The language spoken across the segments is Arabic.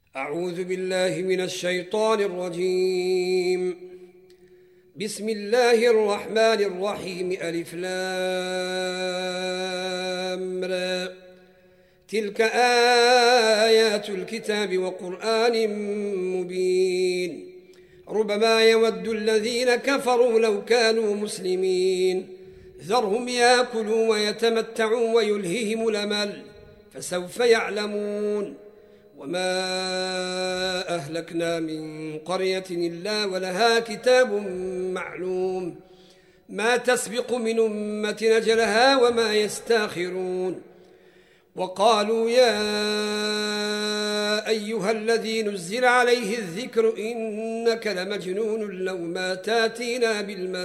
أعوذ بالله من الشيطان الرجيم. بسم الله الرحمن الرحيم. ألف لام را. تلك آيات الكتاب وقرآن مبين. ربما يود الذين كفروا لو كانوا مسلمين. ذرهم يأكلوا ويتمتعوا ويلههم الأمل فسوف يعلمون. وما أهلكنا من قرية إلا ولها كتاب معلوم ما تسبق من أمة أجلها وما يستاخرون. وقالوا يا أيها الذي نزل عليه الذكر إنك لمجنون لو ما تاتينا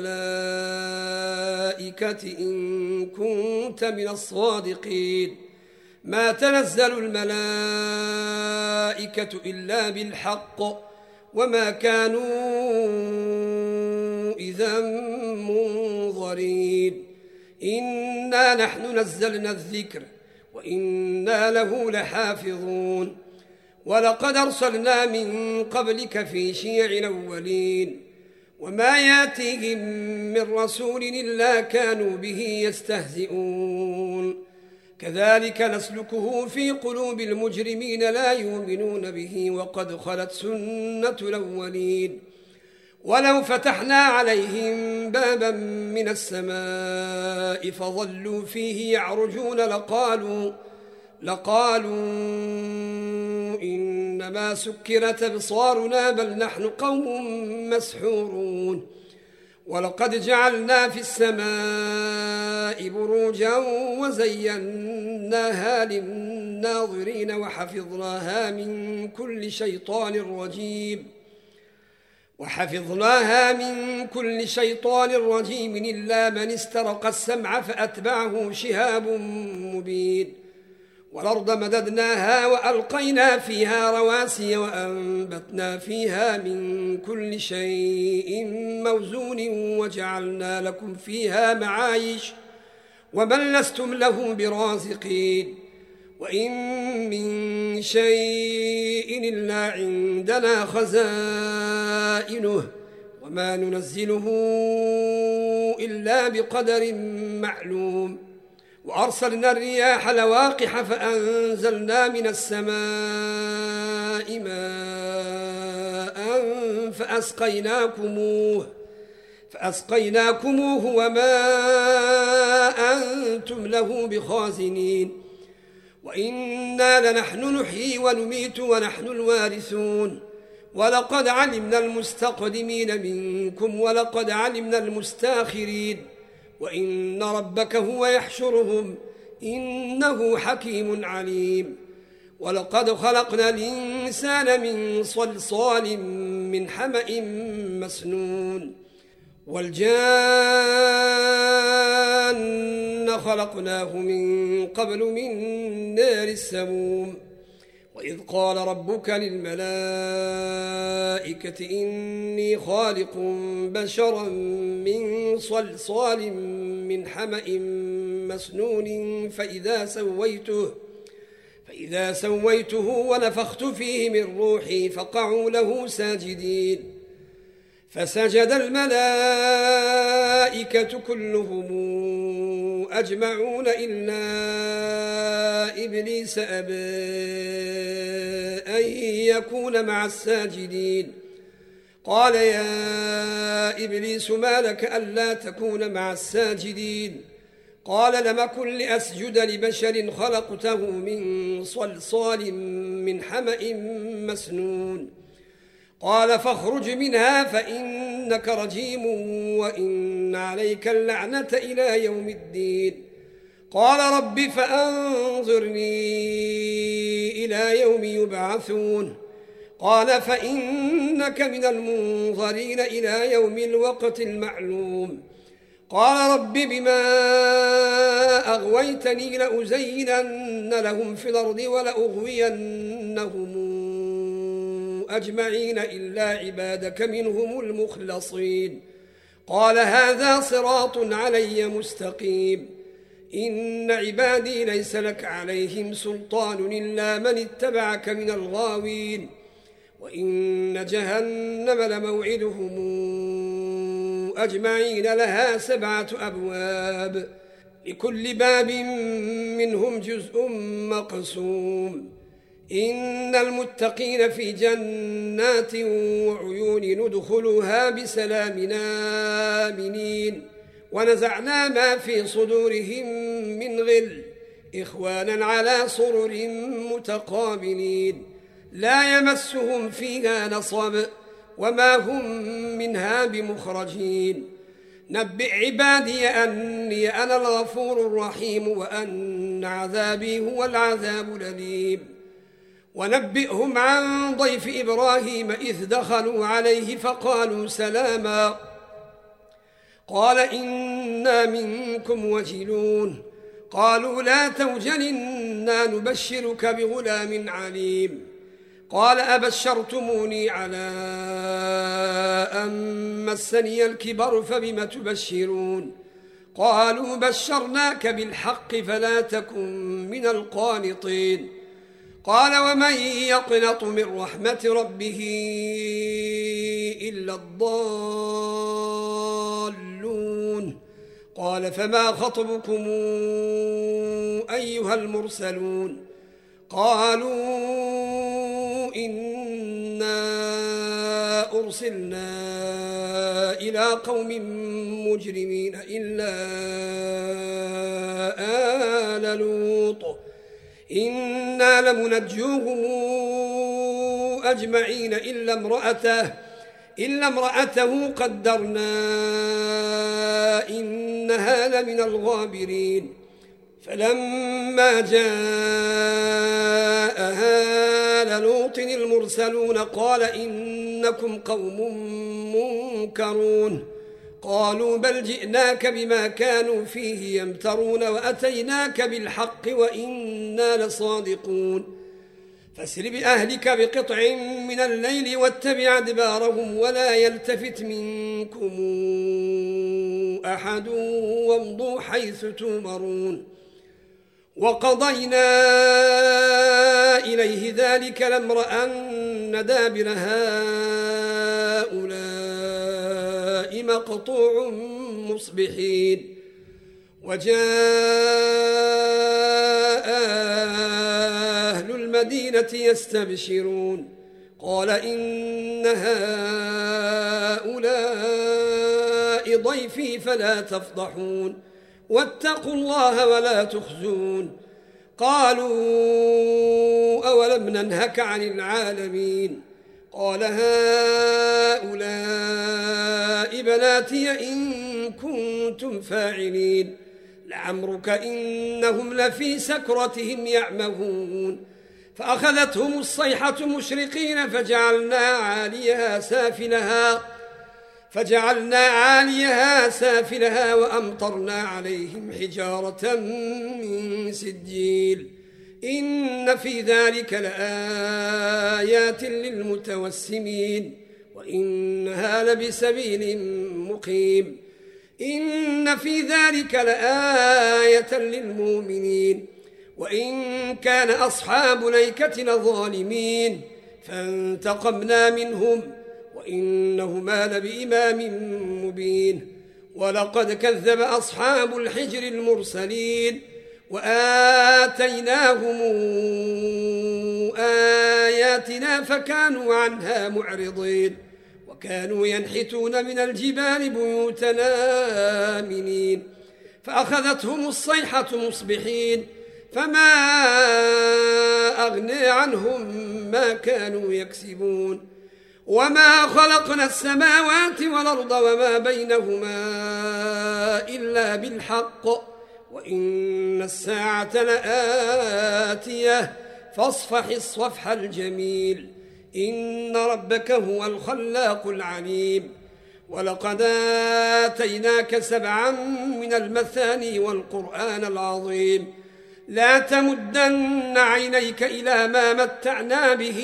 بالملائكة إن كنت من الصادقين. ما تنزل الملائكة إلا بالحق وما كانوا إذا منظرين. إنا نحن نزلنا الذكر وإنا له لحافظون. ولقد أرسلنا من قبلك في شيع الأولين وما ياتيهم من رسول إلا كانوا به يستهزئون. كذلك نسلكه في قلوب المجرمين لا يؤمنون به وقد خلت سنة الأولين. ولو فتحنا عليهم بابا من السماء فظلوا فيه يعرجون لقالوا إنما سكرت أبصارنا بل نحن قوم مسحورون. ولقد جعلنا في السماء بروجا وزيناها للناظرين وحفظناها من كل شيطان رجيم إلا من استرق السمع فأتبعه شهاب مبين. والأرض مددناها وألقينا فيها رواسي وأنبتنا فيها من كل شيء موزون وجعلنا لكم فيها معايش ومن لستم له برازقين. وإن من شيء إلا عندنا خزائنه وما ننزله إلا بقدر معلوم. وأرسلنا الرياح لواقح فأنزلنا من السماء ماء فأسقيناكموه وما أنتم له بخازنين. وإنا لنحن نحيي ونميت ونحن الوارثون. ولقد علمنا المستقدمين منكم ولقد علمنا المستاخرين. وإن ربك هو يحشرهم إنه حكيم عليم. ولقد خلقنا الإنسان من صلصال من حمأ مسنون. والجان خلقناه من قبل من نار السموم. وإذ قال ربك للملائكة إني خالق بشرا من صلصال من حمأ مسنون فإذا سويته ونفخت فيه من روحي فقعوا له ساجدين. فسجد الملائكة كلهم أجمعون إلا إبليس أبى أن يكون مع الساجدين. قال يا إبليس ما لك ألا تكون مع الساجدين؟ قال لم أكن لأسجد لبشر خلقته من صلصال من حمأ مسنون. قال فاخرج منها فإنك رجيم وإن عليك اللعنة إلى يوم الدين. قال رب فأنظرني إلى يوم يبعثون. قال فإنك من المنظرين إلى يوم الوقت المعلوم. قال رب بما أغويتني لأزينن لهم في الأرض ولأغوينهم أجمعين إلا عبادك منهم المخلصين. قال هذا صراط علي مستقيم. إن عبادي ليس لك عليهم سلطان إلا من اتبعك من الغاوين وإن جهنم لموعدهم أجمعين لها 7 أبواب لكل باب منهم جزء مقسوم إن المتقين في جنات وعيون ندخلها بسلام آمنين ونزعنا ما في صدورهم من غل إخوانا على سرر متقابلين لا يمسهم فيها نصب وما هم منها بمخرجين نبئ عبادي أني أنا الغفور الرحيم وأن عذابي هو العذاب الأليم ونبئهم عن ضيف إبراهيم إذ دخلوا عليه فقالوا سلاما قال إنا منكم وجلون قالوا لا توجل إنا نبشرك بغلام عليم قال أبشرتموني على أن مسني الكبر فبم تبشرون قالوا بشرناك بالحق فلا تكن من القانطين قال ومن يقنط من رحمة ربه إلا الضالون قال فما خطبكم أيها المرسلون قالوا إنا أرسلنا إلى قوم مجرمين إلا آل لوط إنا لمنجوهم أجمعين إلا امرأته قدرنا إنها لمن الغابرين فلما جاء آل لوط المرسلون قال إنكم قوم منكرون قالوا بل جئناك بما كانوا فيه يمترون وأتيناك بالحق وإنا لصادقون فاسر بأهلك بقطع من الليل واتبع أدبارهم ولا يلتفت منكم أحد وامضوا حيث تؤمرون وقضينا إليه ذلك الأمر أن دابر هؤلاء مقطوع مصبحين وجاء أهل المدينة يستبشرون قال إن هؤلاء ضيفي فلا تفضحون واتقوا الله ولا تخزون قالوا أولم ننهك عن العالمين قال هؤلاء بناتي إن كنتم فاعلين لعمرك إنهم لفي سكرتهم يعمهون فأخذتهم الصيحة مشرقين فجعلنا عاليها سافلها وأمطرنا عليهم حجارة من سجيل إن في ذلك لآيات للمتوسمين وإنها لبسبيل مقيم إن في ذلك لآية للمؤمنين وإن كان أصحاب الأيكة لظالمين فانتقمنا منهم وإنهما لبإمام مبين ولقد كذب أصحاب الحجر المرسلين وآتيناهم آياتنا فكانوا عنها معرضين وكانوا ينحتون من الجبال بيوتنا آمنين فأخذتهم الصيحة مصبحين فما أغنى عنهم ما كانوا يكسبون وما خلقنا السماوات والأرض وما بينهما إلا بالحق وإن الساعة لآتية فاصفح الصفح الجميل إن ربك هو الخلاق العليم ولقد آتيناك 7 من المثاني والقرآن العظيم لا تمدن عينيك إلى ما متعنا به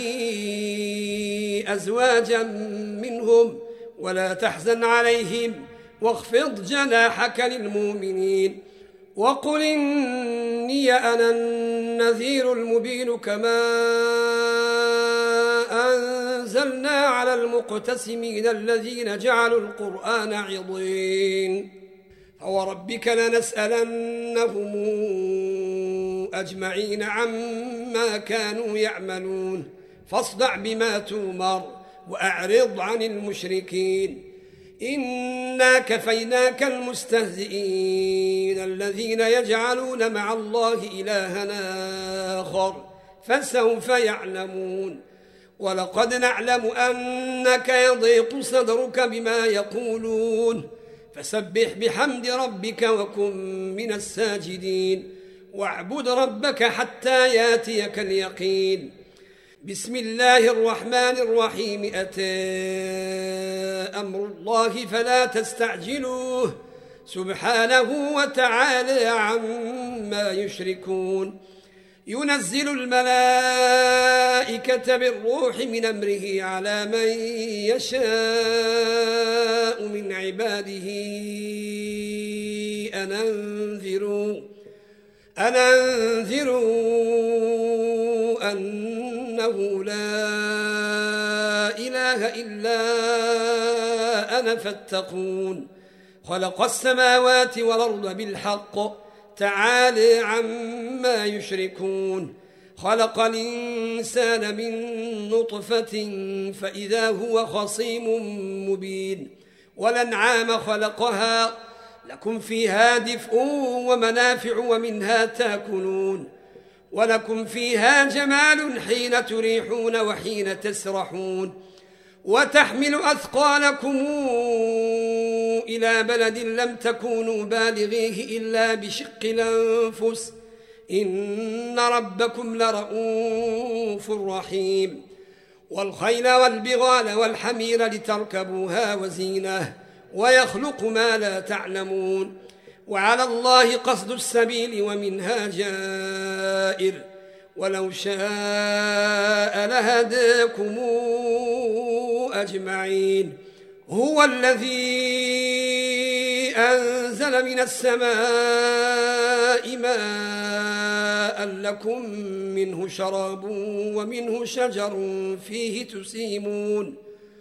أزواجا منهم ولا تحزن عليهم واخفض جناحك للمؤمنين وقل إني أنا النذير المبين كما أنزلنا على المقتسمين الذين جعلوا القرآن عضين فوربك لنسألنهم أجمعين عما كانوا يعملون فاصدع بما تؤمر وأعرض عن المشركين إنا كفيناك المستهزئين الذين يجعلون مع الله إلها آخر فسوف يعلمون ولقد نعلم أنك يضيق صدرك بما يقولون فسبح بحمد ربك وكن من الساجدين واعبد ربك حتى ياتيك اليقين بسم الله الرحمن الرحيم أتى أمر الله فلا تستعجلوه سبحانه وتعالى عما يشركون ينزل الملائكة بالروح من أمره على من يشاء من عباده أن أنذروا أنه لا إله إلا أنا فاتقون خلق السماوات والأرض بالحق تعالى عما يشركون خلق الإنسان من نطفة فإذا هو خصيم مبين والأنعام خلقها لكم فيها دفء ومنافع ومنها تاكلون ولكم فيها جمال حين تريحون وحين تسرحون وتحمل أثقالكم إلى بلد لم تكونوا بالغيه إلا بشق الأنفس إن ربكم لرؤوف رحيم والخيل والبغال والحمير لتركبوها وزينة ويخلق ما لا تعلمون وعلى الله قصد السبيل ومنها جائر ولو شاء لهداكم أجمعين هو الذي أنزل من السماء ماء لكم منه شراب ومنه شجر فيه تسيمون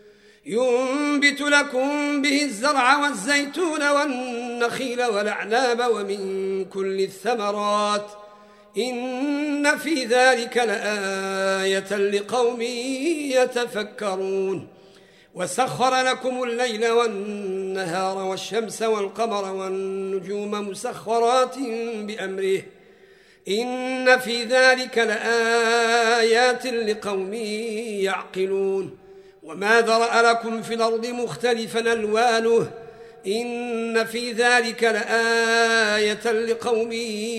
ينبت لكم به الزرع والزيتون والنخيل والأعناب ومن كل الثمرات إن في ذلك لآية لقوم يتفكرون وسخر لكم الليل والنهار والشمس والقمر والنجوم مسخرات بأمره إن في ذلك لآيات لقوم يعقلون وما ذرأ لكم في الأرض مختلفا ألوانه إن في ذلك لآية لقوم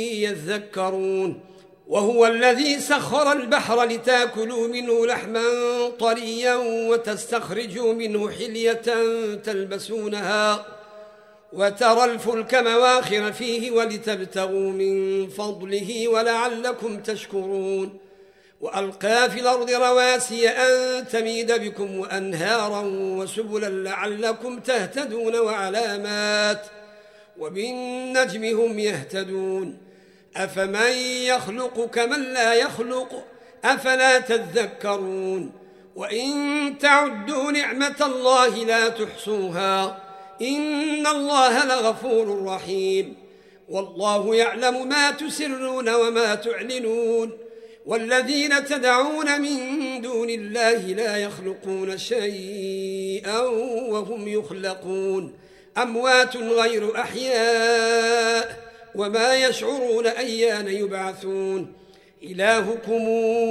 يذكرون وهو الذي سخر البحر لتاكلوا منه لحما طريا وتستخرجوا منه حلية تلبسونها وترى الفلك مواخر فيه ولتبتغوا من فضله ولعلكم تشكرون وألقى في الأرض رواسي أن تميد بكم وأنهارا وسبلا لعلكم تهتدون وعلامات وبالنجم هم يهتدون أفمن يخلق كمن لا يخلق أفلا تذكرون وإن تعدوا نعمة الله لا تحصوها إن الله لغفور رحيم والله يعلم ما تسرون وما تعلنون والذين تدعون من دون الله لا يخلقون شيئا وهم يخلقون أموات غير أحياء وما يشعرون أيان يبعثون إلهكم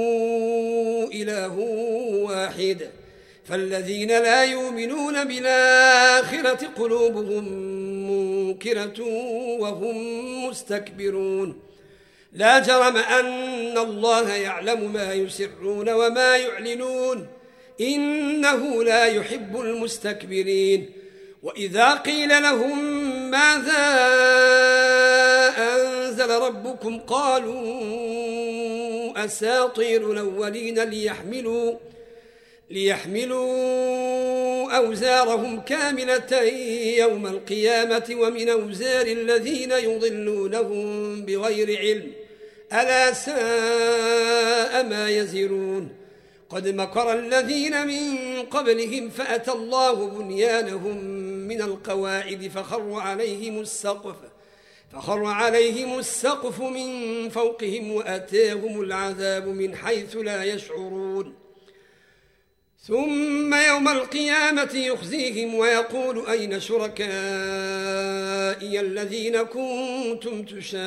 إله واحد فالذين لا يؤمنون بالآخرة قلوبهم منكرة وهم مستكبرون لا جرم أن الله يعلم ما يسرون وما يعلنون إنه لا يحب المستكبرين وإذا قيل لهم ماذا أنزل ربكم قالوا أساطير الأولين ليحملوا أوزارهم كاملة يوم القيامة ومن أوزار الذين يضلونهم بغير علم ألا ساء ما يزرون قد مكر الذين من قبلهم فأتى الله بنيانهم من القواعد فخر عليهم السقف من فوقهم وأتاهم العذاب من حيث لا يشعرون ثم يوم القيامة يخزيهم ويقول أين شركائي الذين كنتم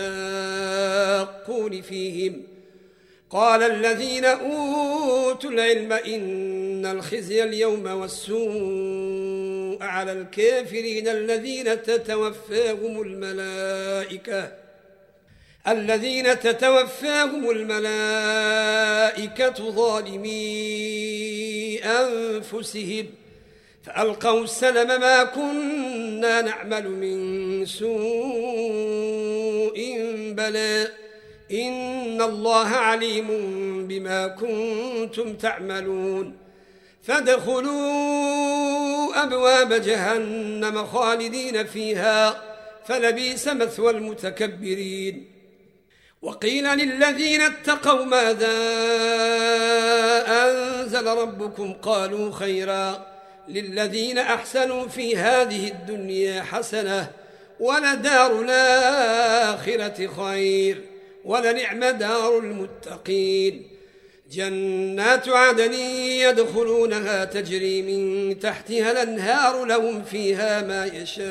تشاقون فيهم قال الذين أوتوا العلم إن الخزي اليوم والسوء على الكافرين الذين تتوفاهم الملائكة ظالمي أنفسهم فألقوا السلم ما كنا نعمل من سوء بلى إن الله عليم بما كنتم تعملون فادخلوا أبواب جهنم خالدين فيها فلبئس مثوى المتكبرين وقيل للذين اتقوا ماذا أنزل ربكم قالوا خيرا للذين أحسنوا في هذه الدنيا حسنة ولدار الآخرة خير ولنعم دار المتقين جنات عدن يدخلونها تجري من تحتها الأنهار لهم فيها ما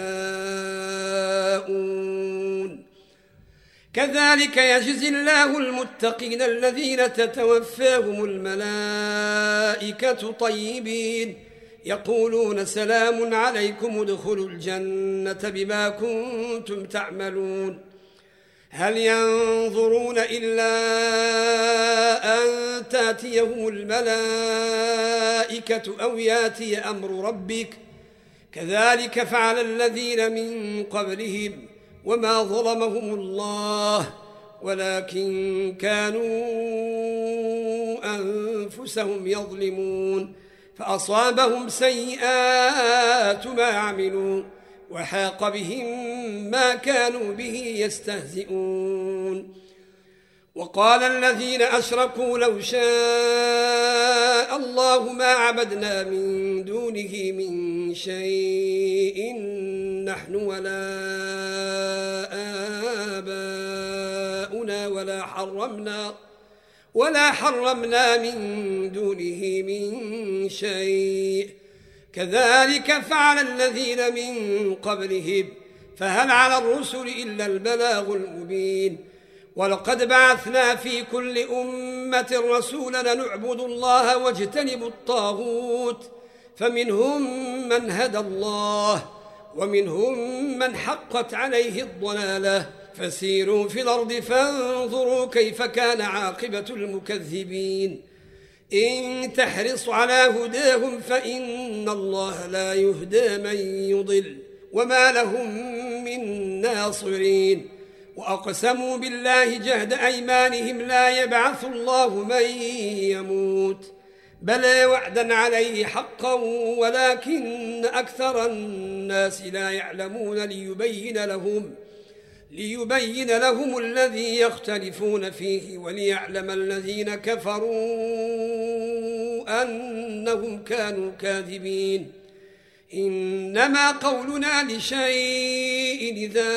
يشاءون كذلك يجزي الله المتقين الذين تتوفاهم الملائكة طيبين يقولون سلام عليكم ادخلوا الجنة بما كنتم تعملون هل ينظرون إلا أن تأتيهم الملائكة أو يأتي أمر ربك كذلك فعل الذين من قبلهم وما ظلمهم الله ولكن كانوا أنفسهم يظلمون فأصابهم سيئات ما عملوا وحاق بهم ما كانوا به يستهزئون وقال الذين أشركوا لو شاء الله ما عبدنا من دونه من شيء نحن ولا آباؤنا ولا حرمنا من دونه من شيء كذلك فعل الذين من قبلهم فهل على الرسل إلا البلاغ المبين ولقد بعثنا في كل أمة رسولا نعبد الله واجتنبوا الطاغوت فمنهم من هدى الله ومنهم من حقت عليه الضلالة فسيروا في الأرض فانظروا كيف كان عاقبة المكذبين إن تحرص على هداهم فإن الله لا يهدى من يضل وما لهم من ناصرين وأقسموا بالله جهد أيمانهم لا يبعث الله من يموت بلى وعدا عليه حقا ولكن أكثر الناس لا يعلمون ليبين لهم الذي يختلفون فيه وليعلم الذين كفروا أنهم كانوا كاذبين إنما قولنا لشيء إذا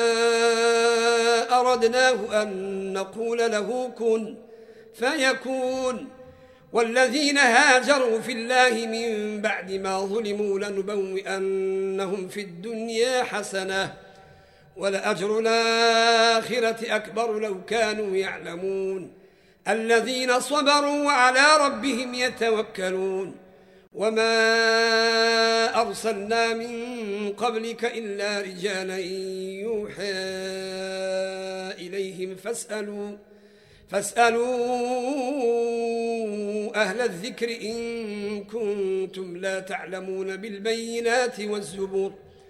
أردناه أن نقول له كن فيكون والذين هاجروا في الله من بعد ما ظلموا لنبوئنهم في الدنيا حسنة ولأجر الآخرة أكبر لو كانوا يعلمون الذين صبروا وعلى ربهم يتوكلون وما أرسلنا من قبلك إلا رجالا يوحى إليهم فاسألوا أهل الذكر إن كنتم لا تعلمون بالبينات والزبور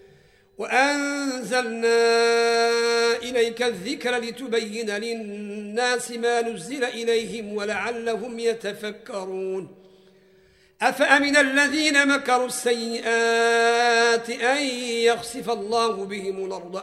وأنزلنا إليك الذكر لتبين للناس ما نزل إليهم ولعلهم يتفكرون أفأمن الذين مكروا السيئات أن يخسف الله بهم الأرض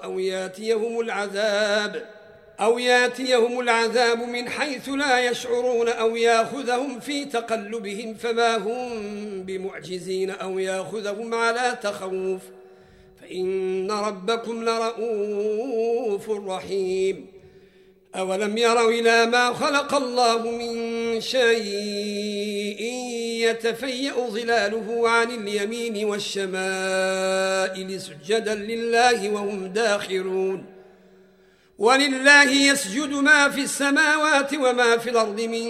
أو ياتيهم العذاب من حيث لا يشعرون أو ياخذهم في تقلبهم فما هم بمعجزين أو ياخذهم على تخوف فإن ربكم لرؤوف رحيم. أولم يروا إلى ما خلق الله من شيء يتفيأ ظلاله عن اليمين والشمائل سجدا لله وهم داخرون. ولله يسجد ما في السماوات وما في الأرض من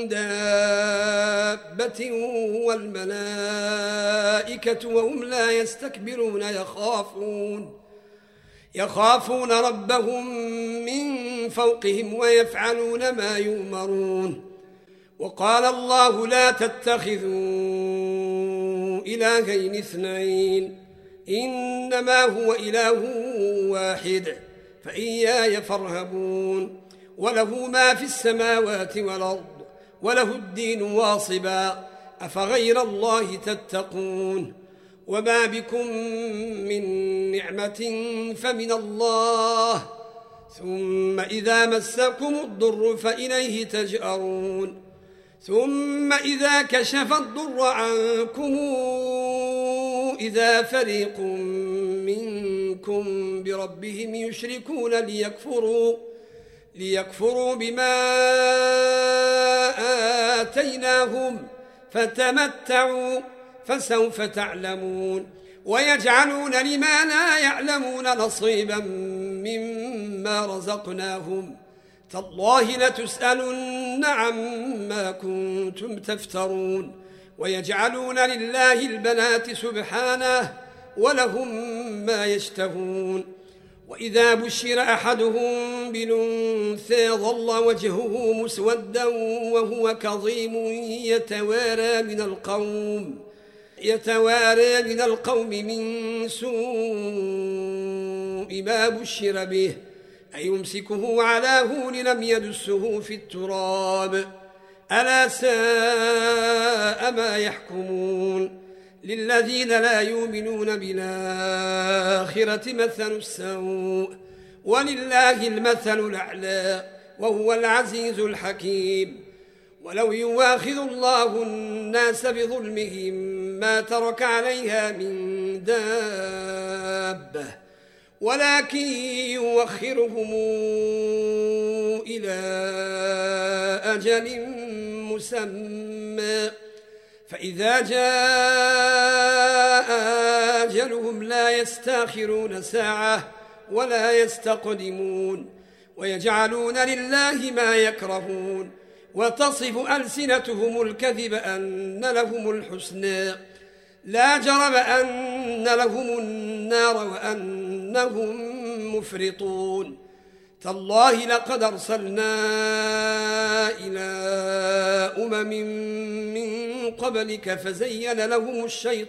دابة والملائكة وهم لا يستكبرون يخافون ربهم من فوقهم ويفعلون ما يؤمرون. وقال الله لا تتخذوا إلهين اثنين إنما هو إله واحد فإياي فارهبون. وله ما في السماوات والأرض وله الدين واصبا أفغير الله تتقون. وما بكم من نعمة فمن الله ثم إذا مسكم الضر فإليه تجأرون. ثم إذا كشف الضر عنكم إذا فريق منكم بربهم يشركون ليكفروا بما آتيناهم فتمتعوا فسوف تعلمون. ويجعلون لما لا يعلمون نصيبا مما رزقناهم تالله لتسألن عما كنتم تفترون. ويجعلون لله البنات سبحانه ولهم ما يشتهون. وإذا بشر أحدهم بالأنثى ظل وجهه مسودا وهو كظيم يتوارى من القوم من سوء ما بشر به أيمسكه على هون لم يدسه في التراب ألا ساء ما يحكمون. للذين لا يؤمنون بالآخرة مثل السوء ولله المثل الأعلى وهو العزيز الحكيم. ولو يواخذ الله الناس بظلمهم ما ترك عليها من دابة ولكن يوخرهم إلى أجل مسمى فإذا جاء أجلهم لا يستاخرون ساعة ولا يستقدمون. ويجعلون لله ما يكرهون وتصف ألسنتهم الكذب أن لهم الحسنى لا جرم أن لهم النار وأنهم مفرطون. تالله لقد أرسلنا إلى من قبلك فزين لهم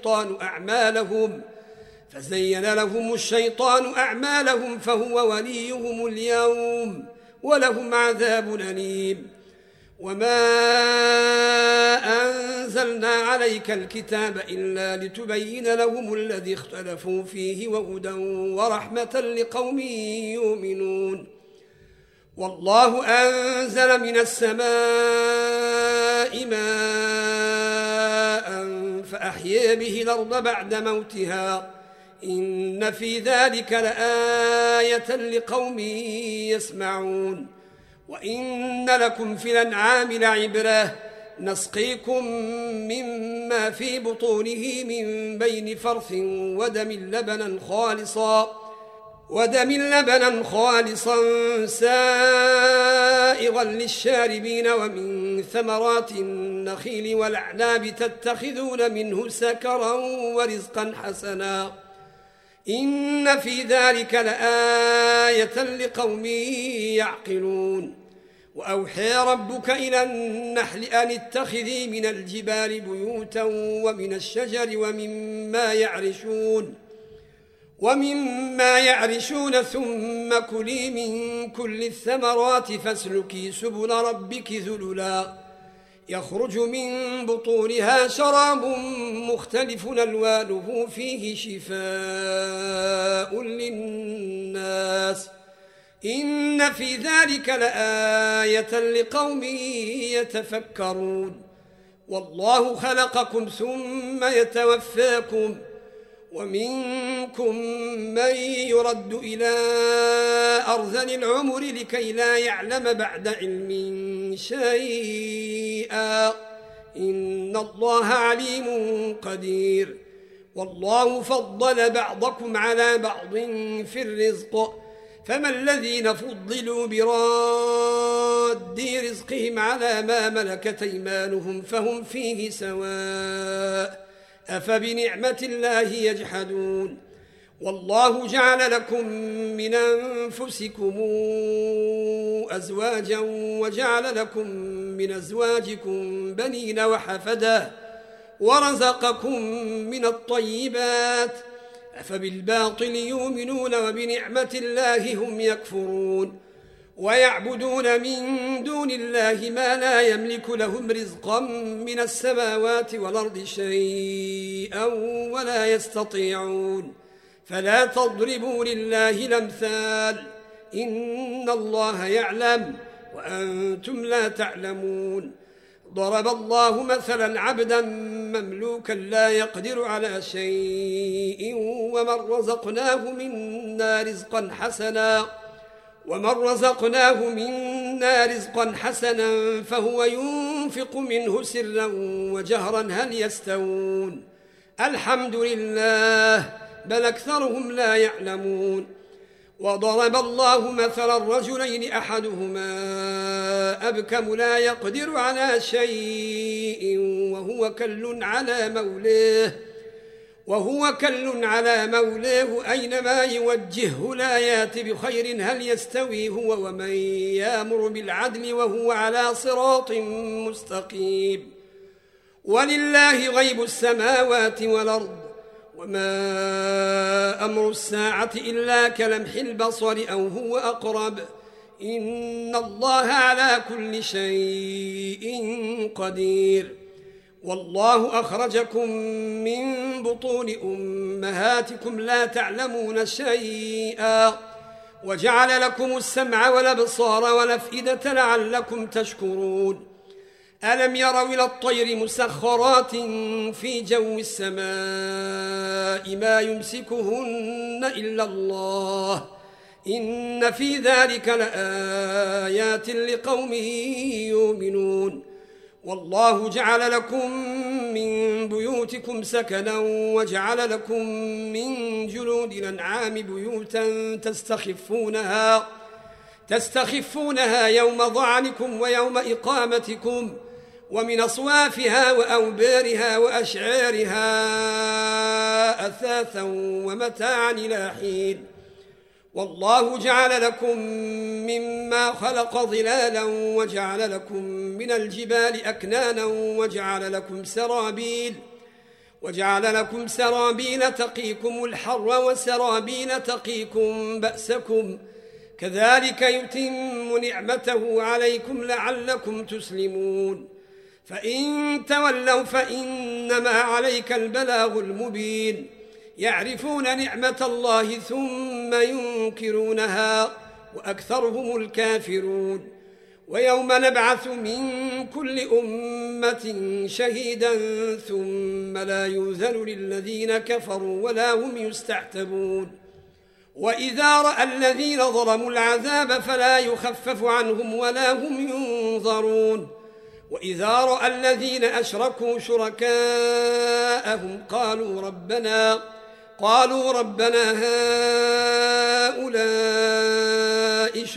الشيطان أعمالهم فهو وليهم اليوم ولهم عذاب أليم. وما أنزلنا عليك الكتاب إلا لتبين لهم الذي اختلفوا فيه وهدى ورحمة لقوم يؤمنون. والله أنزل من السماء ماء فأحيا به الأرض بعد موتها إن في ذلك لآية لقوم يسمعون. وإن لكم في الأنعام لعبرة نسقيكم مما في بطونه من بين فرث ودم لبنا خالصا سائغا للشاربين ومن ثمرات النخيل والأعناب تتخذون منه سكرا ورزقا حسنا إن في ذلك لآية لقوم يعقلون. وأوحى ربك إلى النحل أن اتخذي من الجبال بيوتا ومن الشجر ومما يعرشون ثم كلي من كل الثمرات فاسلكي سبل ربك ذللا يخرج من بطونها شراب مختلف ألوانه فيه شفاء للناس إن في ذلك لآية لقوم يتفكرون والله خلقكم ثم يتوفاكم ومنكم من يرد إلى أرذل العمر لكي لا يعلم بعد علم شيئا إن الله عليم قدير والله فضل بعضكم على بعض في الرزق فما الذين فضلوا براد رزقهم على ما ملكت أيمانهم فهم فيه سواء أفبنعمة الله يجحدون والله جعل لكم من أنفسكم أزواجا وجعل لكم من أزواجكم بنين وحفدا ورزقكم من الطيبات أفبالباطل يؤمنون وبنعمة الله هم يكفرون ويعبدون من دون الله ما لا يملك لهم رزقا من السماوات والأرض شيئا ولا يستطيعون فلا تضربوا لله الأمثال إن الله يعلم وأنتم لا تعلمون ضرب الله مثلا عبدا مملوكا لا يقدر على شيء ومن رزقناه منا رزقا حسنا فهو ينفق منه سرا وجهرا هل يستوون الحمد لله بل أكثرهم لا يعلمون وضرب الله مثلا رجلين أحدهما أبكم لا يقدر على شيء وهو كل على مولاه أينما يوجهه لا يات بخير هل يستوي هو ومن يأمر بالعدل وهو على صراط مستقيم ولله غيب السماوات والأرض وما أمر الساعة إلا كلمح البصر أو هو أقرب إن الله على كل شيء قدير والله أخرجكم من بطون أمهاتكم لا تعلمون شيئا وجعل لكم السمع والأبصار والأفئدة لعلكم تشكرون ألم يروا إلى الطير مسخرات في جو السماء ما يمسكهن إلا الله إن في ذلك لآيات لقوم يؤمنون والله جعل لكم من بيوتكم سكنا وجعل لكم من جلود الأنعام بيوتا تستخفونها يوم ضعنكم ويوم إقامتكم ومن أصوافها وأوبارها وأشعارها أثاثا ومتاعا إلى حين والله جعل لكم مما خلق ظلالا وجعل لكم من الجبال أكنانا وجعل لكم سرابيل تقيكم الحر وسرابيل تقيكم بأسكم كذلك يتم نعمته عليكم لعلكم تسلمون فإن تولوا فإنما عليك البلاغ المبين يعرفون نعمة الله ثم ينكرونها وأكثرهم الكافرون ويوم نبعث من كل أمة شهيدا ثم لا يؤذن للذين كفروا ولا هم يستعتبون وإذا رأى الذين ظلموا العذاب فلا يخفف عنهم ولا هم ينظرون وإذا رأى الذين أشركوا شركاءهم قالوا ربنا هؤلاء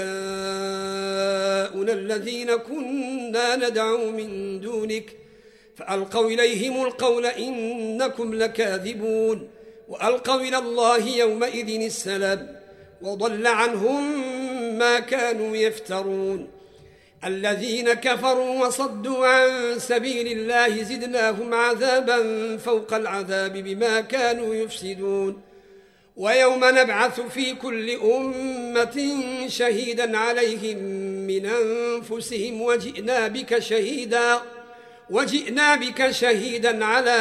شركاؤنا الذين كنا ندعو من دونك فألقوا إليهم القول إنكم لكاذبون وألقوا إلى الله يومئذ السلام وضل عنهم ما كانوا يفترون الذين كفروا وصدوا عن سبيل الله زدناهم عذابا فوق العذاب بما كانوا يفسدون ويوم نبعث في كل أمة شهيدا عليهم من أنفسهم وجئنا بك شهيدا على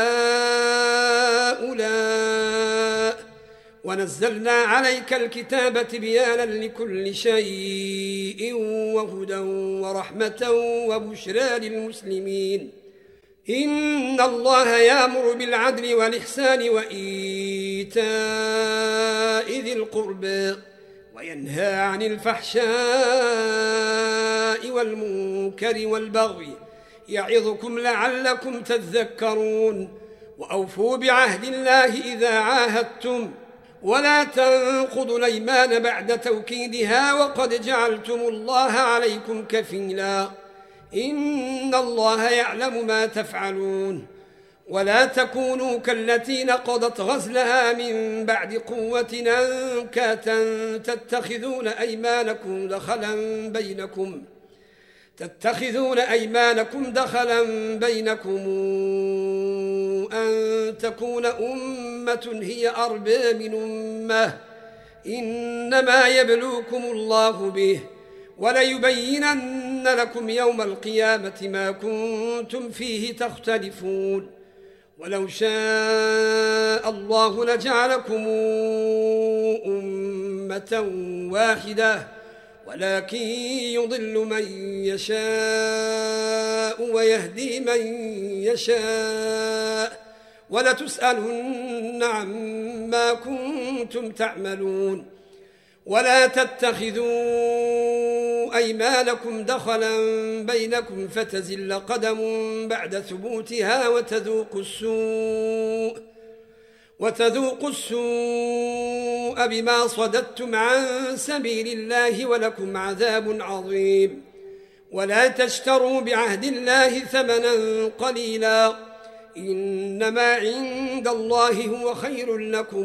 هؤلاء ونزلنا عليك الكتاب تبيانا لكل شيء وهدى ورحمة وبشرى للمسلمين إن الله يأمر بالعدل والإحسان وإيتاء ذي القربى وينهى عن الفحشاء والمنكر والبغي يعظكم لعلكم تذكرون وأوفوا بعهد الله إذا عاهدتم ولا تنقضوا الأيمان بعد توكيدها وقد جعلتم الله عليكم كفيلا إن الله يعلم ما تفعلون ولا تكونوا كالتي نقضت غزلها من بعد قوة أنكاثا تتخذون أيمانكم دخلا بينكم أن تكون أمة هي أربى من أمة إنما يبلوكم الله به وليبينن لكم يوم القيامة ما كنتم فيه تختلفون ولو شاء الله لجعلكم أمة واحدة ولكن يضل من يشاء ويهدي من يشاء ولتسألن عما كنتم تعملون ولا تتخذوا أيمانكم دخلا بينكم فتزل قدم بعد ثبوتها وتذوقوا السوء بما صددتم عن سبيل الله ولكم عذاب عظيم ولا تشتروا بعهد الله ثمنا قليلا إنما عند الله هو خير لكم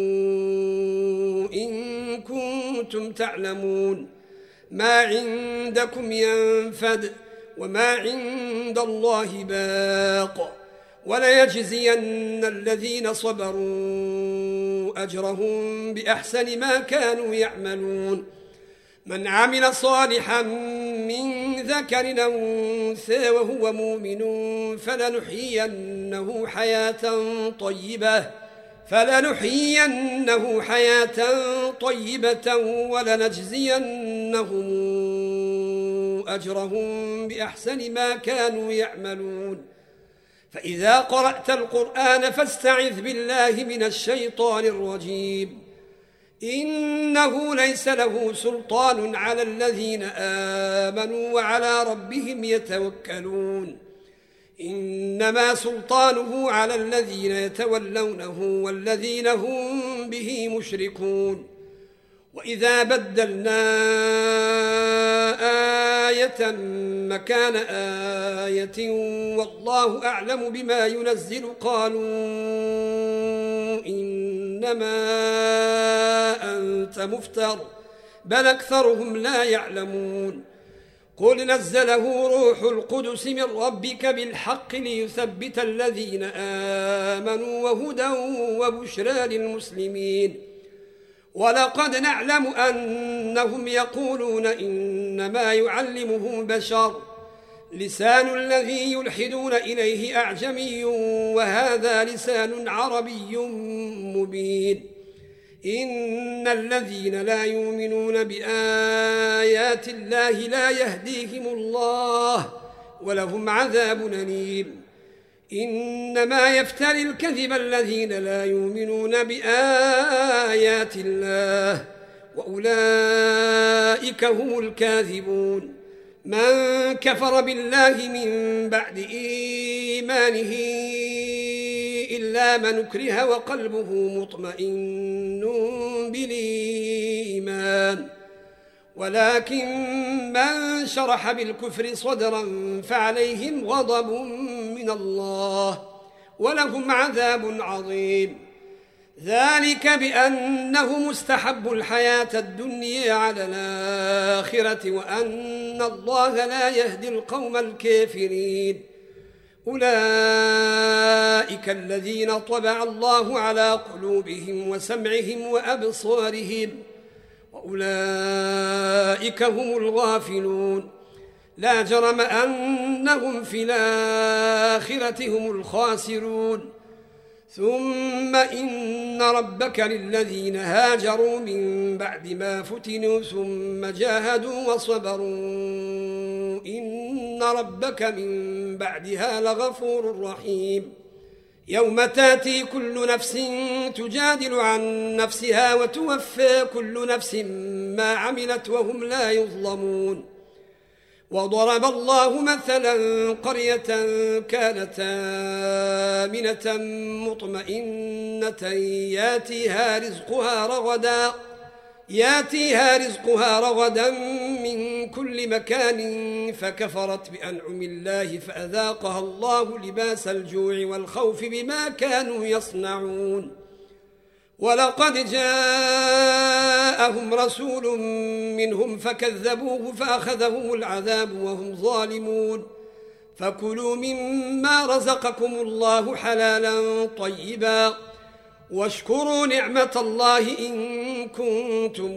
إن كنتم تعلمون ما عندكم ينفد وما عند الله باق وليجزين الذين صبروا أجرهم بأحسن ما كانوا يعملون من عمل صالحا من ذكر أو أنثى وهو مؤمن فلنحيينه حياة طيبة ولنجزينهم أجرهم بأحسن ما كانوا يعملون فإذا قرأت القرآن فاستعذ بالله من الشيطان الرجيم إنه ليس له سلطان على الذين آمنوا وعلى ربهم يتوكلون إنما سلطانه على الذين يتولونه والذين هم به مشركون وإذا بدلنا آية مكان آية والله أعلم بما ينزل قالوا إنما أنت مفتر بل أكثرهم لا يعلمون قل نزله روح القدس من ربك بالحق ليثبت الذين آمنوا وهدى وبشرى للمسلمين ولقد نعلم أنهم يقولون إنما يعلمه بشر لسان الذي يلحدون إليه أعجمي وهذا لسان عربي مبين إن الذين لا يؤمنون بآيات الله لا يهديهم الله ولهم عذاب أليم إنما يفتري الكذب الذين لا يؤمنون بآيات الله وأولئك هم الكاذبون من كفر بالله من بعد إيمانه إلا من أكره وقلبه مطمئن بالإيمان ولكن من شرح بالكفر صدرا فعليهم غضب من الله ولهم عذاب عظيم ذلك بأنهم استحبوا الحياة الدنيا على الآخرة وأن الله لا يهدي القوم الكافرين أولئك الذين طبع الله على قلوبهم وسمعهم وأبصارهم وأولئك هم الغافلون لا جرم أنهم في الآخرة هم الخاسرون ثم إن ربك للذين هاجروا من بعد ما فتنوا ثم جاهدوا وصبروا إن ربك من بعدها لغفور رحيم يوم تاتي كل نفس تجادل عن نفسها وتوفى كل نفس ما عملت وهم لا يظلمون وضرب الله مثلا قرية كانت آمنة مطمئنة ياتيها رزقها رغدا من كل مكان فكفرت بأنعم الله فأذاقها الله لباس الجوع والخوف بما كانوا يصنعون ولقد جاءهم رسول منهم فكذبوه فأخذهم العذاب وهم ظالمون فكلوا مما رزقكم الله حلالا طيبا واشكروا نعمة الله إن كنتم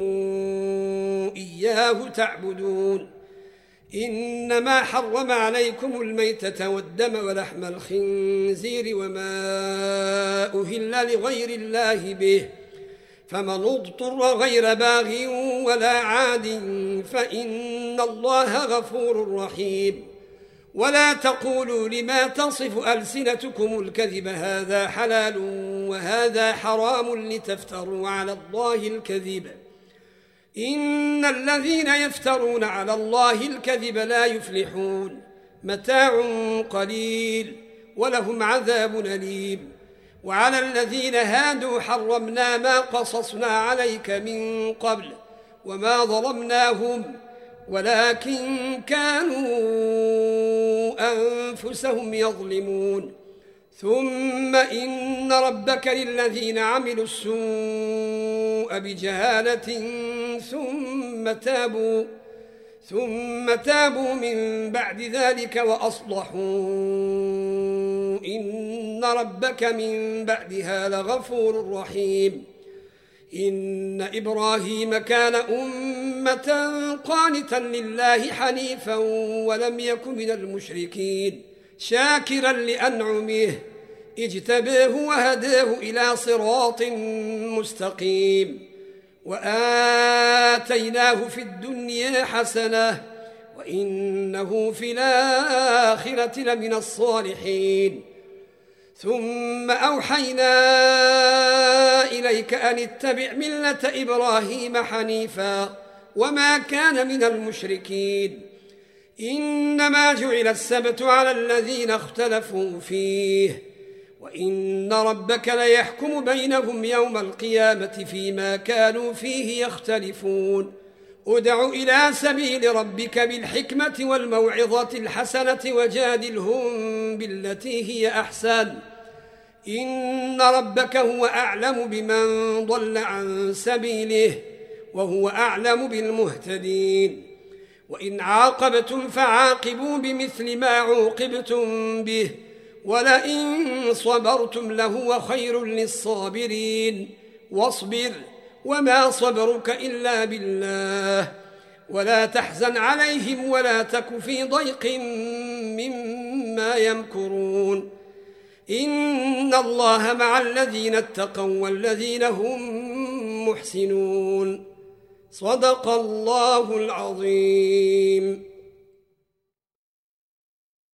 إياه تعبدون إنما حرم عليكم الميتة والدم ولحم الخنزير وما أهل لغير الله به فمن اضطر غير باغ ولا عاد فإن الله غفور رحيم ولا تقولوا لما تصف ألسنتكم الكذب هذا حلال وهذا حرام لتفتروا على الله الكذب إن الذين يفترون على الله الكذب لا يفلحون متاع قليل ولهم عذاب أليم وعلى الذين هادوا حرمنا ما قصصنا عليك من قبل وما ظلمناهم ولكن كانوا أنفسهم يظلمون ثم إن ربك للذين عملوا السوء بجهالة ثم تابوا من بعد ذلك وأصلحوا إن ربك من بعدها لغفور رحيم إن إبراهيم كان أمة قانتا لله حنيفا ولم يك من المشركين شاكرا لأنعمه اجتباه وهداه إلى صراط مستقيم وآتيناه في الدنيا حسنة وإنه في الآخرة لمن الصالحين ثم أوحينا إليك أن اتبع ملة إبراهيم حنيفا وما كان من المشركين إنما جعل السبت على الذين اختلفوا فيه وإن ربك ليحكم بينهم يوم القيامة فيما كانوا فيه يختلفون ادع إلى سبيل ربك بالحكمة والموعظة الحسنة وجادلهم بالتي هي أحسن إن ربك هو أعلم بمن ضل عن سبيله وهو أعلم بالمهتدين وإن عاقبتم فعاقبوا بمثل ما عوقبتم به ولئن صبرتم لهو خير للصابرين واصبر وما صبرك إلا بالله ولا تحزن عليهم ولا تك في ضيق مما يمكرون إن الله مع الذين اتقوا والذين هم محسنون صدق الله العظيم.